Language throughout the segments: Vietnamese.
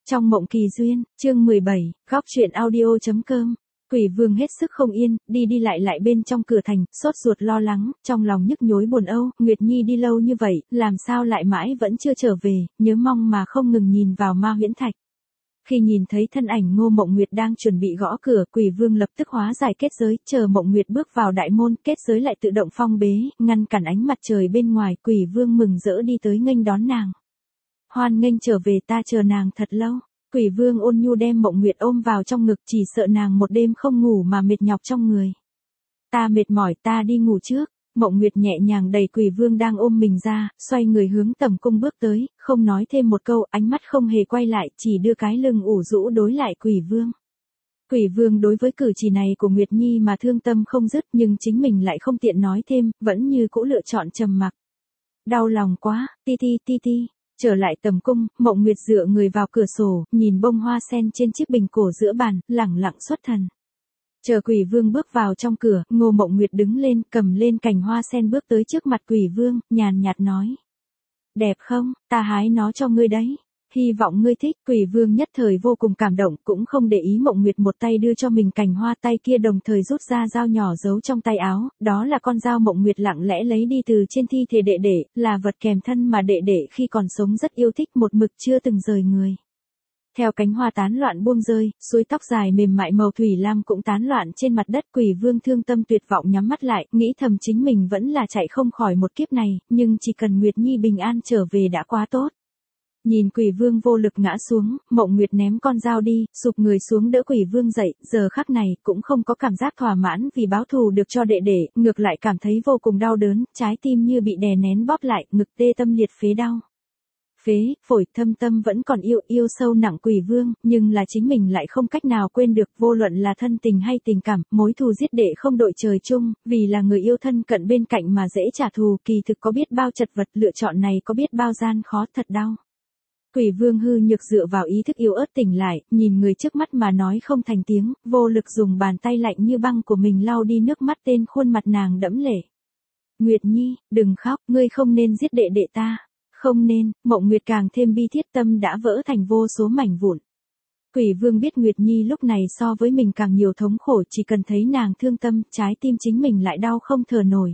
Trong mộng kỳ duyên, chương 17, góc truyện audio.com. Quỷ vương hết sức không yên, đi đi lại bên trong cửa thành, sốt ruột lo lắng, trong lòng nhức nhối buồn âu, Nguyệt Nhi đi lâu như vậy, làm sao lại mãi vẫn chưa trở về, nhớ mong mà không ngừng nhìn vào Ma Huyễn Thạch. Khi nhìn thấy thân ảnh Ngô Mộng Nguyệt đang chuẩn bị gõ cửa, Quỷ vương lập tức hóa giải kết giới, chờ Mộng Nguyệt bước vào đại môn, kết giới lại tự động phong bế, ngăn cản ánh mặt trời bên ngoài, Quỷ vương mừng rỡ đi tới nghênh đón nàng. Hoan nghênh trở về, ta chờ nàng thật lâu. Quỷ vương ôn nhu đem Mộng Nguyệt ôm vào trong ngực, chỉ sợ nàng một đêm không ngủ mà mệt nhọc trong người. Ta mệt mỏi, ta đi ngủ trước. Mộng Nguyệt nhẹ nhàng đẩy Quỷ vương đang ôm mình ra, xoay người hướng tầm cung bước tới, không nói thêm một câu, ánh mắt không hề quay lại, chỉ đưa cái lưng ủ rũ đối lại Quỷ vương. Quỷ vương đối với cử chỉ này của Nguyệt Nhi mà thương tâm không dứt, nhưng chính mình lại không tiện nói thêm, vẫn như cũ lựa chọn trầm mặc. Đau lòng quá, ti ti. Trở lại tầm cung, Mộng Nguyệt dựa người vào cửa sổ, nhìn bông hoa sen trên chiếc bình cổ giữa bàn, lẳng lặng xuất thần. Chờ Quỷ vương bước vào trong cửa, Ngô Mộng Nguyệt đứng lên, cầm lên cành hoa sen bước tới trước mặt Quỷ vương, nhàn nhạt nói. Đẹp không, ta hái nó cho ngươi đấy. Hy vọng ngươi thích. Quỷ vương nhất thời vô cùng cảm động, cũng không để ý Mộng Nguyệt một tay đưa cho mình cành hoa, tay kia đồng thời rút ra dao nhỏ giấu trong tay áo, đó là con dao Mộng Nguyệt lặng lẽ lấy đi từ trên thi thể đệ đệ, là vật kèm thân mà đệ đệ khi còn sống rất yêu thích, một mực chưa từng rời người. Theo cánh hoa tán loạn buông rơi, suối tóc dài mềm mại màu thủy lam cũng tán loạn trên mặt đất. Quỷ vương thương tâm tuyệt vọng nhắm mắt lại, nghĩ thầm chính mình vẫn là chạy không khỏi một kiếp này, nhưng chỉ cần Nguyệt Nhi bình an trở về đã quá tốt. Nhìn Quỷ vương vô lực ngã xuống, Mộng Nguyệt ném con dao đi, sụp người xuống đỡ Quỷ vương dậy, giờ khắc này cũng không có cảm giác thỏa mãn vì báo thù được cho đệ đệ, ngược lại cảm thấy vô cùng đau đớn, trái tim như bị đè nén bóp lại, ngực tê tâm liệt phế đau. Phế, phổi, thâm tâm vẫn còn yêu sâu nặng Quỷ vương, nhưng là chính mình lại không cách nào quên được, vô luận là thân tình hay tình cảm, mối thù giết đệ không đội trời chung, vì là người yêu thân cận bên cạnh mà dễ trả thù, kỳ thực có biết bao chật vật, lựa chọn này có biết bao gian khó, thật đau. Quỷ vương hư nhược dựa vào ý thức yếu ớt tỉnh lại, nhìn người trước mắt mà nói không thành tiếng, vô lực dùng bàn tay lạnh như băng của mình lau đi nước mắt tên khuôn mặt nàng đẫm lệ. Nguyệt Nhi, đừng khóc, ngươi không nên giết đệ đệ ta. Không nên. Mộng Nguyệt càng thêm bi thiết, tâm đã vỡ thành vô số mảnh vụn. Quỷ vương biết Nguyệt Nhi lúc này so với mình càng nhiều thống khổ, chỉ cần thấy nàng thương tâm, trái tim chính mình lại đau không thở nổi.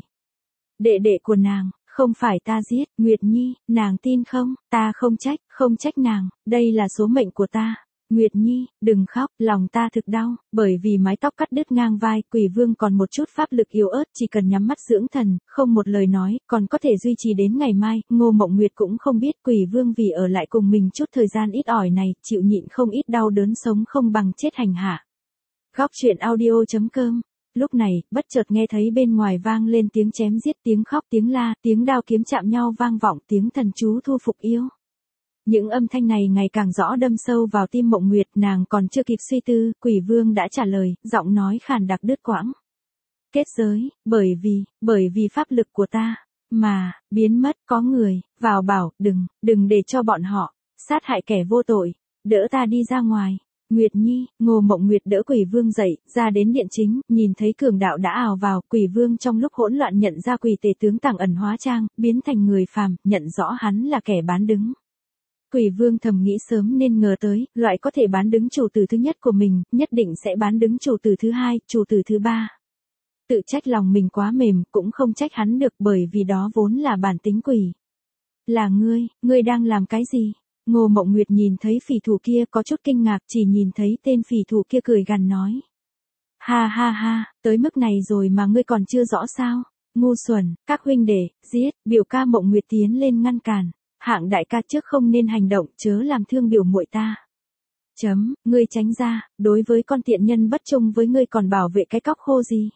Đệ đệ của nàng, không phải ta giết. Nguyệt Nhi, nàng tin không? Ta không trách nàng, đây là số mệnh của ta. Nguyệt Nhi, đừng khóc, lòng ta thực đau, bởi vì mái tóc cắt đứt ngang vai, Quỷ vương còn một chút pháp lực yếu ớt, chỉ cần nhắm mắt dưỡng thần, không một lời nói, còn có thể duy trì đến ngày mai. Ngô Mộng Nguyệt cũng không biết Quỷ vương vì ở lại cùng mình chút thời gian ít ỏi này, chịu nhịn không ít đau đớn, sống không bằng chết hành hạ. Góc truyện audio.com. Lúc này, bất chợt nghe thấy bên ngoài vang lên tiếng chém giết, tiếng khóc, tiếng la, tiếng đao kiếm chạm nhau vang vọng, tiếng thần chú thu phục yêu. Những âm thanh này ngày càng rõ đâm sâu vào tim Mộng Nguyệt, nàng còn chưa kịp suy tư, Quỷ vương đã trả lời, giọng nói khàn đặc đứt quãng. Kết giới, bởi vì pháp lực của ta, mà, biến mất, có người, vào bảo, đừng để cho bọn họ, sát hại kẻ vô tội, đỡ ta đi ra ngoài. Nguyệt Nhi, Ngô Mộng Nguyệt đỡ Quỷ vương dậy, ra đến điện chính, nhìn thấy cường đạo đã ào vào, Quỷ vương trong lúc hỗn loạn nhận ra quỷ tề tướng Tàng Ẩn hóa trang, biến thành người phàm, nhận rõ hắn là kẻ bán đứng. Quỷ vương thầm nghĩ sớm nên ngờ tới, loại có thể bán đứng chủ tử thứ nhất của mình, nhất định sẽ bán đứng chủ tử thứ hai, chủ tử thứ ba. Tự trách lòng mình quá mềm, cũng không trách hắn được, bởi vì đó vốn là bản tính quỷ. Là ngươi đang làm cái gì? Ngô Mộng Nguyệt nhìn thấy phỉ thủ kia có chút kinh ngạc, chỉ nhìn thấy tên phỉ thủ kia cười gằn nói. Ha, tới mức này rồi mà ngươi còn chưa rõ sao? Ngu xuẩn, các huynh đệ, giết. Biểu ca Mộng Nguyệt tiến lên ngăn cản. Hạng đại ca trước không nên hành động, chớ làm thương biểu muội ta. Ngươi tránh ra, đối với con tiện nhân bất trung với ngươi còn bảo vệ cái cóc khô gì?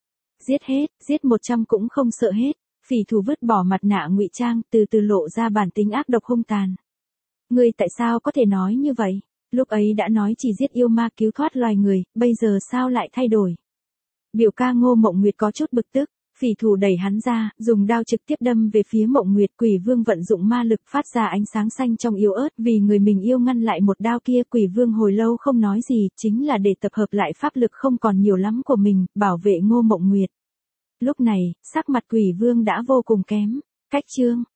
Giết 100 cũng không sợ hết. Phỉ thủ vứt bỏ mặt nạ ngụy trang, từ từ lộ ra bản tính ác độc hung tàn. Ngươi tại sao có thể nói như vậy? Lúc ấy đã nói chỉ giết yêu ma cứu thoát loài người, bây giờ sao lại thay đổi? Biểu ca Ngô Mộng Nguyệt có chút bực tức. Phỉ thủ đẩy hắn ra, dùng đao trực tiếp đâm về phía Mộng Nguyệt. Quỷ vương vận dụng ma lực phát ra ánh sáng xanh trong yếu ớt, vì người mình yêu ngăn lại một đao kia. Quỷ vương hồi lâu không nói gì, chính là để tập hợp lại pháp lực không còn nhiều lắm của mình, bảo vệ Ngô Mộng Nguyệt. Lúc này, sắc mặt Quỷ vương đã vô cùng kém. Cách chương,